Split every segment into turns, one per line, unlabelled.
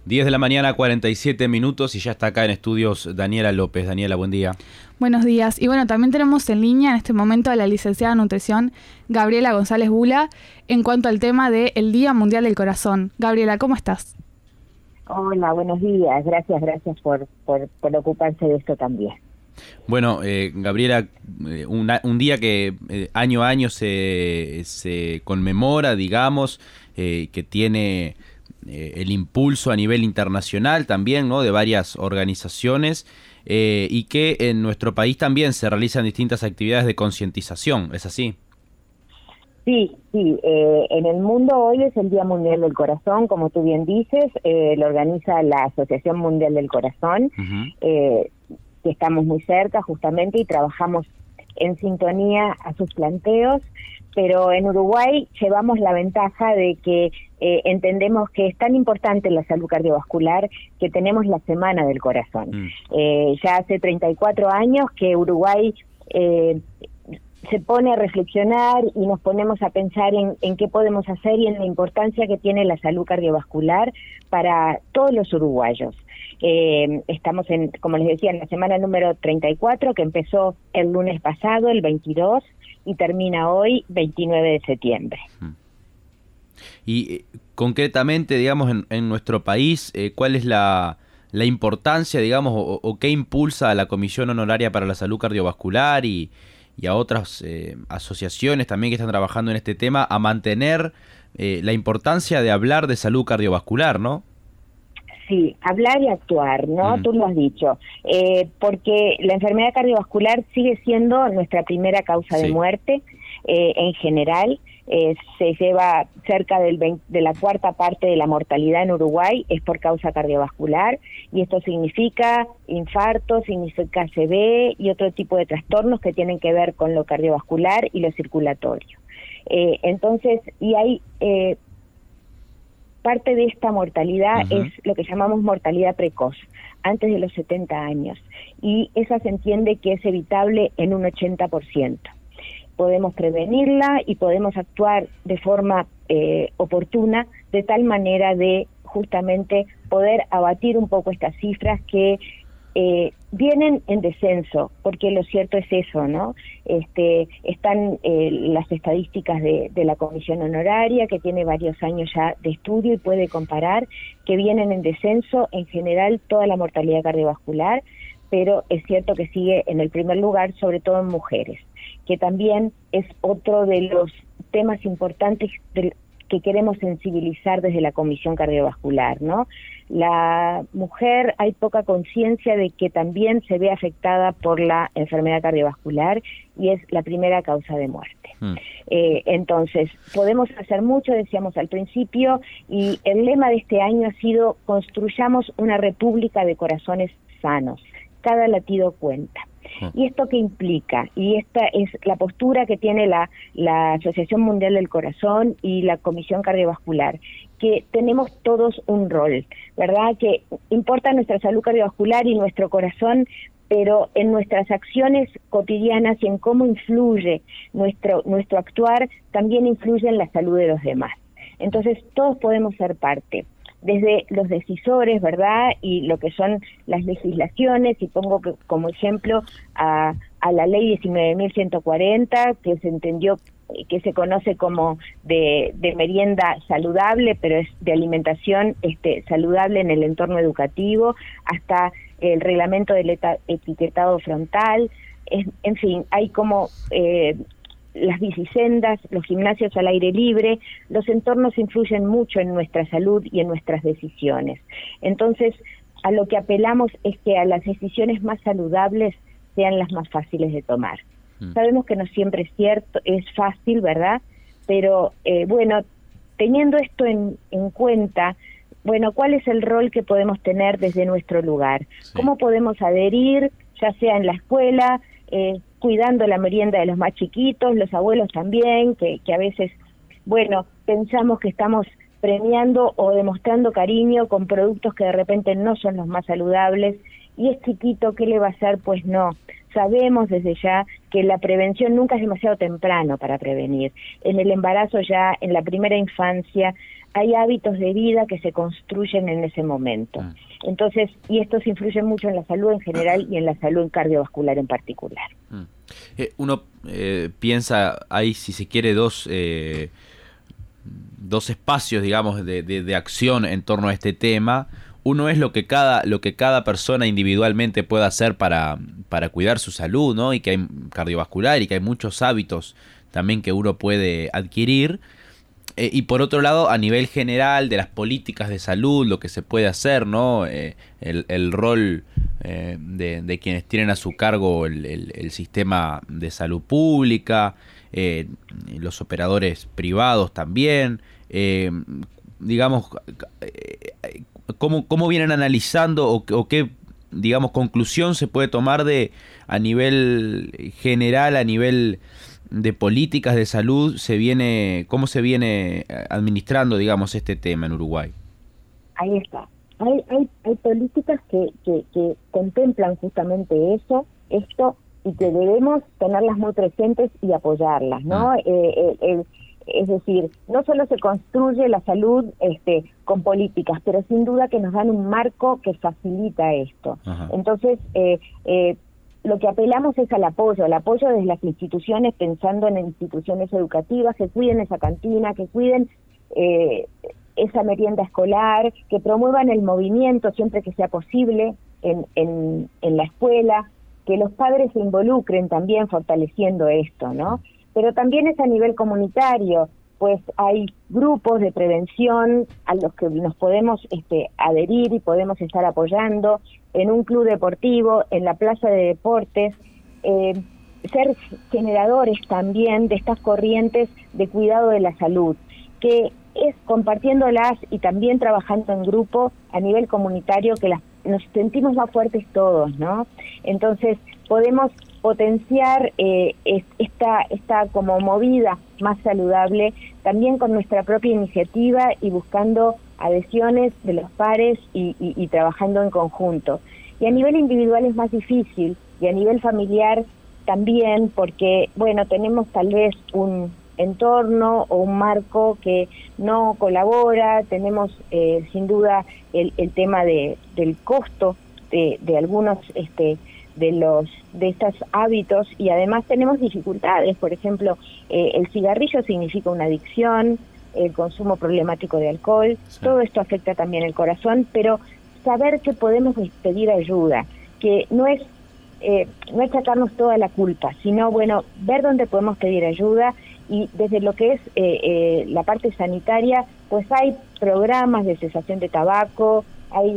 10 de la mañana, 47 minutos y ya está acá en estudios Daniela López. Daniela, buen día.
Buenos días. Y bueno, también tenemos en línea en este momento a la licenciada en nutrición Gabriela González Bula en cuanto al tema del Día Mundial del Corazón. Gabriela, ¿cómo estás?
Hola, buenos días. Gracias por ocuparse de esto también.
Bueno, Gabriela, un día que año a año se conmemora, digamos, que tiene el impulso a nivel internacional también, ¿no?, de varias organizaciones, y que en nuestro país también se realizan distintas actividades de concientización, ¿es así?
Sí. En el mundo hoy es el Día Mundial del Corazón, como tú bien dices, lo organiza la Asociación Mundial del Corazón, que estamos muy cerca justamente y trabajamos en sintonía a sus planteos, pero en Uruguay llevamos la ventaja de que entendemos que es tan importante la salud cardiovascular que tenemos la Semana del Corazón. Ya hace 34 años que Uruguay se pone a reflexionar y nos ponemos a pensar en qué podemos hacer y en la importancia que tiene la salud cardiovascular para todos los uruguayos. Estamos como les decía, en la semana número 34, que empezó el lunes pasado, el 22, y termina hoy, 29 de septiembre.
Y concretamente, digamos, en nuestro país, ¿cuál es la importancia, digamos, o qué impulsa a la Comisión Honoraria para la Salud Cardiovascular y a otras asociaciones también que están trabajando en este tema a mantener la importancia de hablar de salud cardiovascular, ¿no?
Sí, hablar y actuar, ¿no? Tú lo has dicho, porque la enfermedad cardiovascular sigue siendo nuestra primera causa de muerte en general. Se lleva cerca de la cuarta parte de la mortalidad en Uruguay es por causa cardiovascular, y esto significa infarto, significa ACV y otro tipo de trastornos que tienen que ver con lo cardiovascular y lo circulatorio. Entonces, y hay parte de esta mortalidad es lo que llamamos mortalidad precoz, antes de los 70 años, y esa se entiende que es evitable en un 80%. Podemos prevenirla y podemos actuar de forma oportuna, de tal manera de justamente poder abatir un poco estas cifras que vienen en descenso, porque lo cierto es eso, ¿no? Están las estadísticas de la Comisión Honoraria, que tiene varios años ya de estudio y puede comparar, que vienen en descenso en general toda la mortalidad cardiovascular, pero es cierto que sigue en el primer lugar, sobre todo en mujeres, que también es otro de los temas importantes que queremos sensibilizar desde la Comisión Cardiovascular, ¿no? La mujer, hay poca conciencia de que también se ve afectada por la enfermedad cardiovascular y es la primera causa de muerte. Entonces, podemos hacer mucho, decíamos al principio, y el lema de este año ha sido: construyamos una república de corazones sanos, cada latido cuenta. ¿Y esto qué implica? Y esta es la postura que tiene la Asociación Mundial del Corazón y la Comisión Cardiovascular, que tenemos todos un rol, ¿verdad? Que importa nuestra salud cardiovascular y nuestro corazón, pero en nuestras acciones cotidianas y en cómo influye nuestro actuar, también influye en la salud de los demás. Entonces, todos podemos ser parte, desde los decisores, ¿verdad?, y lo que son las legislaciones, y pongo como ejemplo a la ley 19.140, que se entendió, que se conoce como de merienda saludable, pero es de alimentación saludable en el entorno educativo, hasta el reglamento del etiquetado frontal. En fin, hay como las bicisendas, los gimnasios al aire libre. Los entornos influyen mucho en nuestra salud y en nuestras decisiones. Entonces, a lo que apelamos es que a las decisiones más saludables sean las más fáciles de tomar. Sabemos que no siempre es cierto, es fácil, ¿verdad? Pero, bueno, teniendo esto en cuenta, bueno, ¿cuál es el rol que podemos tener desde nuestro lugar? ¿Cómo podemos adherir, ya sea en la escuela, cuidando la merienda de los más chiquitos, los abuelos también, que a veces, bueno, pensamos que estamos premiando o demostrando cariño con productos que de repente no son los más saludables, y es chiquito, ¿qué le va a hacer? Pues no. Sabemos desde ya que la prevención nunca es demasiado temprano para prevenir. En el embarazo ya, en la primera infancia, hay hábitos de vida que se construyen en ese momento. Entonces, y estos influyen mucho en la salud en general y en la salud cardiovascular en particular.
Uno piensa, hay, si se quiere, dos espacios, digamos, de acción en torno a este tema. Uno es lo que cada persona individualmente puede hacer para cuidar su salud, ¿no? Y que hay cardiovascular y que hay muchos hábitos también que uno puede adquirir. Y por otro lado, a nivel general de las políticas de salud, lo que se puede hacer, ¿no? El rol de quienes tienen a su cargo el sistema de salud pública, los operadores privados también, digamos, ¿cómo vienen analizando o qué, digamos, conclusión se puede tomar a nivel general, a nivel de políticas de salud, cómo se viene administrando, digamos, este tema en Uruguay?
Ahí está. Hay políticas que contemplan justamente esto, y que debemos tenerlas muy presentes y apoyarlas, ¿no? Es decir, no solo se construye la salud con políticas, pero sin duda que nos dan un marco que facilita esto. Ajá. Entonces, lo que apelamos es al apoyo desde las instituciones, pensando en instituciones educativas que cuiden esa cantina, que cuiden esa merienda escolar, que promuevan el movimiento siempre que sea posible en la escuela, que los padres se involucren también fortaleciendo esto, ¿no? Pero también es a nivel comunitario, pues hay grupos de prevención a los que nos podemos adherir y podemos estar apoyando en un club deportivo, en la plaza de deportes, ser generadores también de estas corrientes de cuidado de la salud, que es compartiéndolas y también trabajando en grupo a nivel comunitario que nos sentimos más fuertes todos, ¿no? Entonces podemos potenciar esta como movida más saludable también con nuestra propia iniciativa y buscando adhesiones de los pares y trabajando en conjunto. Y a nivel individual es más difícil, y a nivel familiar también, porque bueno, tenemos tal vez un entorno o un marco que no colabora, tenemos sin duda el tema del costo de algunos de estos hábitos, y además tenemos dificultades. Por ejemplo, el cigarrillo significa una adicción, el consumo problemático de alcohol, sí. Todo esto afecta también el corazón, pero saber que podemos pedir ayuda, que no es sacarnos toda la culpa, sino bueno, ver dónde podemos pedir ayuda. Y desde lo que es la parte sanitaria, pues hay programas de cesación de tabaco, hay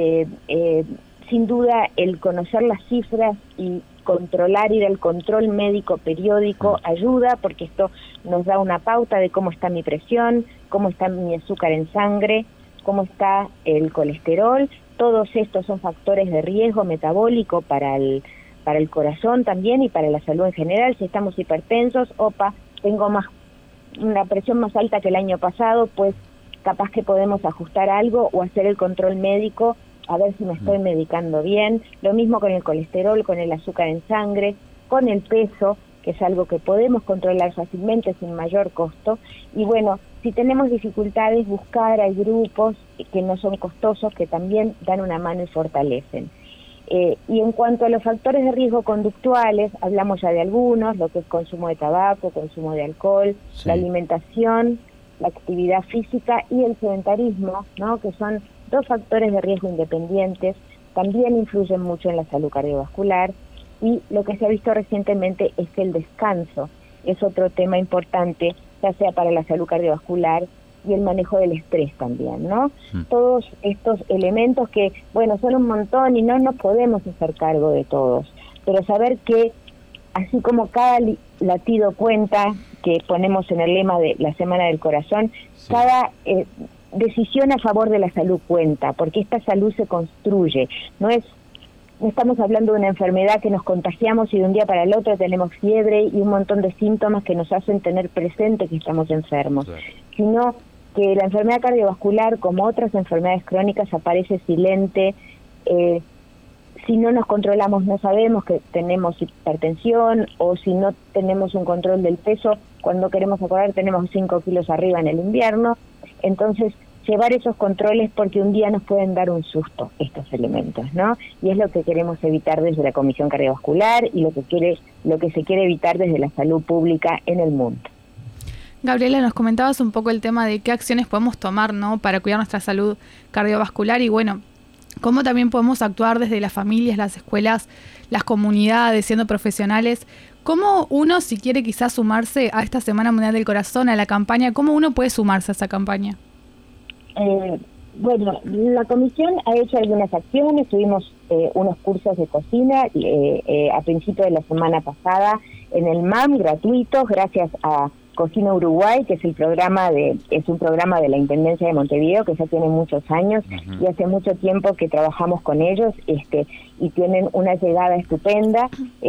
sin duda el conocer las cifras y controlar, ir al control médico periódico ayuda, porque esto nos da una pauta de cómo está mi presión, cómo está mi azúcar en sangre, cómo está el colesterol. Todos estos son factores de riesgo metabólico para el corazón también y para la salud en general. Si estamos hipertensos, tengo una presión más alta que el año pasado, pues capaz que podemos ajustar algo o hacer el control médico a ver si me estoy medicando bien. Lo mismo con el colesterol, con el azúcar en sangre, con el peso, que es algo que podemos controlar fácilmente sin mayor costo. Y bueno, si tenemos dificultades, buscar, hay grupos que no son costosos, que también dan una mano y fortalecen. Y en cuanto a los factores de riesgo conductuales, hablamos ya de algunos, lo que es consumo de tabaco, consumo de alcohol, sí. La alimentación, la actividad física y el sedentarismo, ¿no? Que son 2 factores de riesgo independientes, también influyen mucho en la salud cardiovascular. Y lo que se ha visto recientemente es que el descanso es otro tema importante, ya sea para la salud cardiovascular y el manejo del estrés también, ¿no? Todos estos elementos que, bueno, son un montón y no nos podemos hacer cargo de todos, pero saber que así como cada latido cuenta, que ponemos en el lema de la Semana del Corazón, sí. Cada decisión a favor de la salud cuenta, porque esta salud se construye, no estamos hablando de una enfermedad que nos contagiamos y de un día para el otro tenemos fiebre y un montón de síntomas que nos hacen tener presente que estamos enfermos, claro. Sino que la enfermedad cardiovascular, como otras enfermedades crónicas, aparece silente. Si no nos controlamos, no sabemos que tenemos hipertensión, o si no tenemos un control del peso, cuando queremos acordar tenemos 5 kilos arriba en el invierno. Entonces, llevar esos controles porque un día nos pueden dar un susto estos elementos, ¿no? Y es lo que queremos evitar desde la Comisión Cardiovascular y lo que se quiere evitar desde la salud pública en el mundo.
Gabriela, nos comentabas un poco el tema de qué acciones podemos tomar, ¿no?, para cuidar nuestra salud cardiovascular y bueno, cómo también podemos actuar desde las familias, las escuelas, las comunidades, siendo profesionales. ¿Cómo uno, si quiere quizás sumarse a esta Semana Mundial del Corazón, a la campaña, cómo uno puede sumarse a esa campaña?
Bueno, la comisión ha hecho algunas acciones, tuvimos unos cursos de cocina a principio de la semana pasada en el MAM gratuitos gracias a Cocina Uruguay, que es un programa de la Intendencia de Montevideo que ya tiene muchos años y hace mucho tiempo que trabajamos con ellos y tienen una llegada estupenda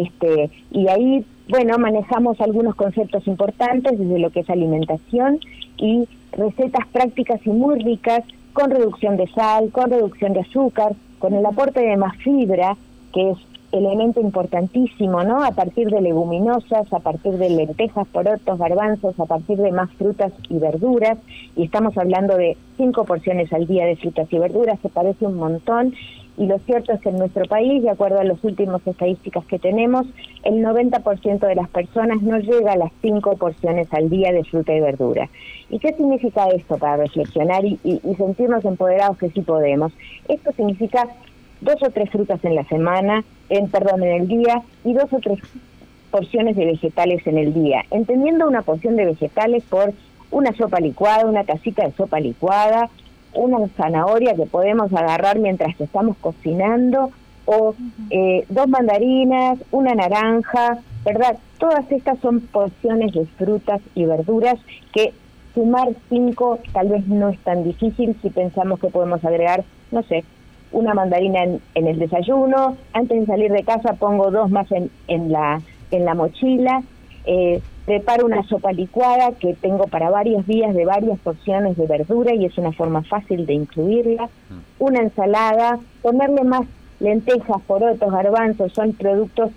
y ahí bueno, manejamos algunos conceptos importantes desde lo que es alimentación y recetas prácticas y muy ricas con reducción de sal, con reducción de azúcar, con el aporte de más fibra, que es elemento importantísimo, ¿no? A partir de leguminosas, a partir de lentejas, porotos, garbanzos, a partir de más frutas y verduras, y estamos hablando de 5 porciones al día de frutas y verduras, que parece un montón, y lo cierto es que en nuestro país, de acuerdo a las últimas estadísticas que tenemos, el 90% de las personas no llega a las 5 porciones al día de fruta y verdura. ¿Y qué significa esto para reflexionar y sentirnos empoderados que sí podemos? Esto significa 2 o 3 frutas en la semana, en el día, y 2 o 3 porciones de vegetales en el día, entendiendo una porción de vegetales por una sopa licuada, una tacita de sopa licuada, una zanahoria que podemos agarrar mientras que estamos cocinando, o 2 mandarinas, una naranja, ¿verdad? Todas estas son porciones de frutas y verduras que sumar 5 tal vez no es tan difícil si pensamos que podemos agregar, no sé, una mandarina en el desayuno, antes de salir de casa pongo 2 más en la mochila, preparo una sopa licuada que tengo para varios días de varias porciones de verdura y es una forma fácil de incluirla, una ensalada, ponerle más lentejas, porotos, garbanzos, son productos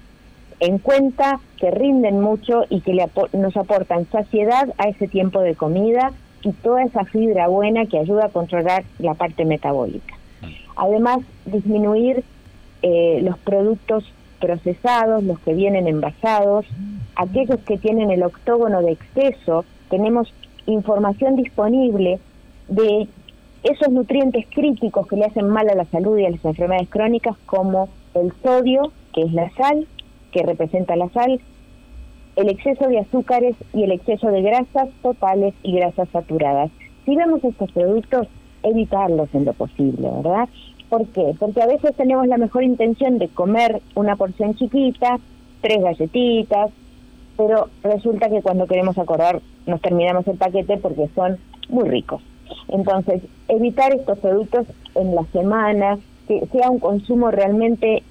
en cuenta que rinden mucho y que nos aportan saciedad a ese tiempo de comida y toda esa fibra buena que ayuda a controlar la parte metabólica. Además, disminuir los productos procesados, los que vienen envasados, aquellos que tienen el octógono de exceso, tenemos información disponible de esos nutrientes críticos que le hacen mal a la salud y a las enfermedades crónicas, como el sodio, que es la sal, que representa la sal, el exceso de azúcares y el exceso de grasas totales y grasas saturadas. Si vemos estos productos, evitarlos en lo posible, ¿verdad? ¿Por qué? Porque a veces tenemos la mejor intención de comer una porción chiquita, 3 galletitas, pero resulta que cuando queremos acordar nos terminamos el paquete porque son muy ricos. Entonces, evitar estos productos en la semana, que sea un consumo realmente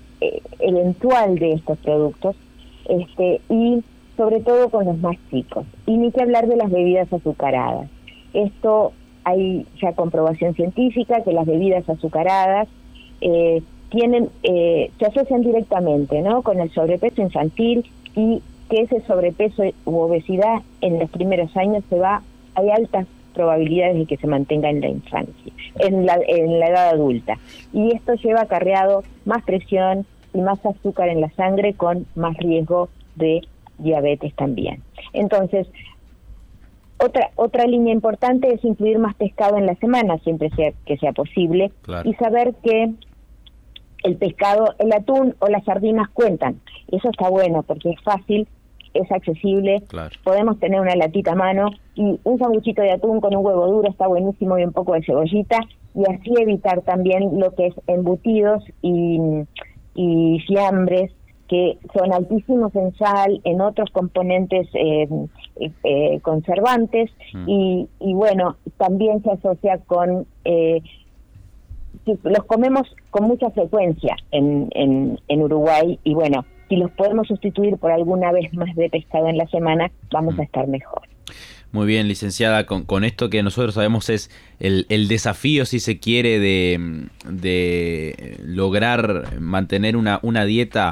eventual de estos productos, y sobre todo con los más chicos. Y ni que hablar de las bebidas azucaradas. Esto hay ya comprobación científica que las bebidas azucaradas se asocian directamente, ¿no?, con el sobrepeso infantil y que ese sobrepeso u obesidad en los primeros años hay altas probabilidades de que se mantenga en la infancia, en la edad adulta. Y esto lleva acarreado más presión y más azúcar en la sangre con más riesgo de diabetes también. Entonces, otra línea importante es incluir más pescado en la semana, siempre que sea posible, claro. Y saber que el pescado, el atún o las sardinas cuentan. Eso está bueno porque es fácil, es accesible, claro. Podemos tener una latita a mano y un sanguchito de atún con un huevo duro está buenísimo y un poco de cebollita, y así evitar también lo que es embutidos y fiambres, que son altísimos en sal, en otros componentes conservantes, y bueno, también se asocia con los comemos con mucha frecuencia en Uruguay, y bueno, si los podemos sustituir por alguna vez más de pescado en la semana, vamos a estar mejor.
Muy bien, licenciada, con esto que nosotros sabemos es el desafío, si se quiere, de lograr mantener una dieta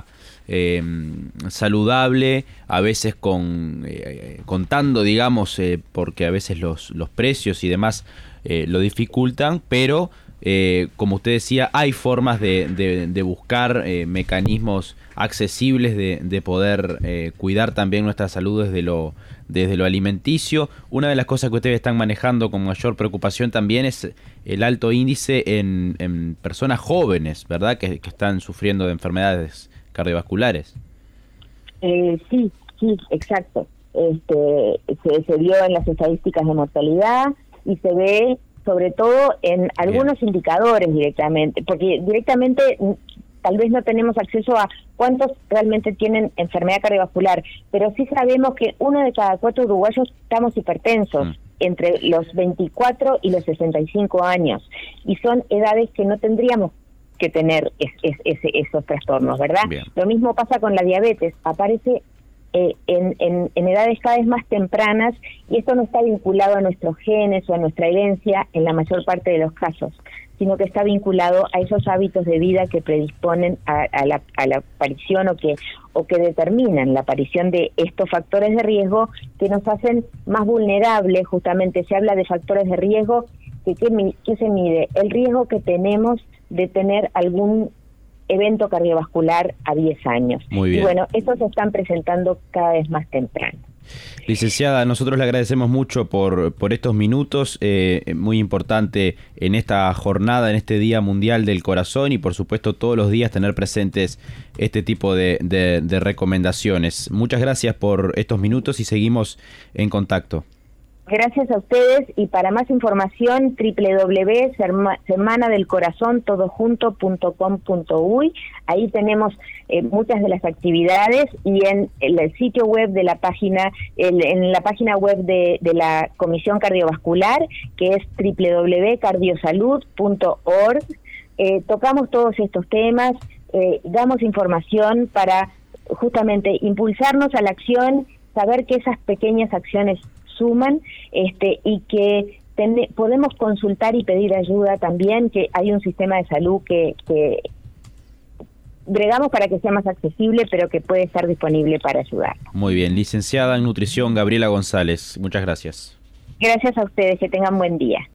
saludable, a veces contando, digamos, porque a veces los precios y demás lo dificultan, pero como usted decía, hay formas de buscar mecanismos accesibles de poder cuidar también nuestra salud desde lo alimenticio. Una de las cosas que ustedes están manejando con mayor preocupación también es el alto índice en personas jóvenes, ¿verdad? Que están sufriendo de enfermedades cardiovasculares.
Sí, exacto. Se vio en las estadísticas de mortalidad y se ve sobre todo en algunos indicadores directamente, porque directamente tal vez no tenemos acceso a cuántos realmente tienen enfermedad cardiovascular, pero sí sabemos que 1 de cada 4 uruguayos estamos hipertensos, entre los 24 y los 65 años, y son edades que no tendríamos que tener esos trastornos, ¿verdad? Bien. Lo mismo pasa con la diabetes, aparece en edades cada vez más tempranas, y esto no está vinculado a nuestros genes o a nuestra herencia en la mayor parte de los casos, sino que está vinculado a esos hábitos de vida que predisponen a la aparición o que determinan la aparición de estos factores de riesgo que nos hacen más vulnerables. Justamente se habla de factores de riesgo, que se mide el riesgo que tenemos de tener algún evento cardiovascular a 10 años.
Muy bien.
Y bueno, estos se están presentando cada vez más temprano.
Licenciada, nosotros le agradecemos mucho por estos minutos, muy importante en esta jornada, en este Día Mundial del Corazón, y por supuesto todos los días tener presentes este tipo de recomendaciones. Muchas gracias por estos minutos y seguimos en contacto.
Gracias a ustedes, y para más información www.semanadelcorazon.com.uy. Ahí tenemos muchas de las actividades, y en el sitio web de la página, en la página web de la Comisión Cardiovascular, que es www.cardiosalud.org. Tocamos todos estos temas, damos información para justamente impulsarnos a la acción, saber que esas pequeñas acciones suman, y que podemos consultar y pedir ayuda también, que hay un sistema de salud que bregamos para que sea más accesible, pero que puede estar disponible para ayudar.
Muy bien, licenciada en nutrición Gabriela González, muchas gracias.
Gracias a ustedes, que tengan buen día.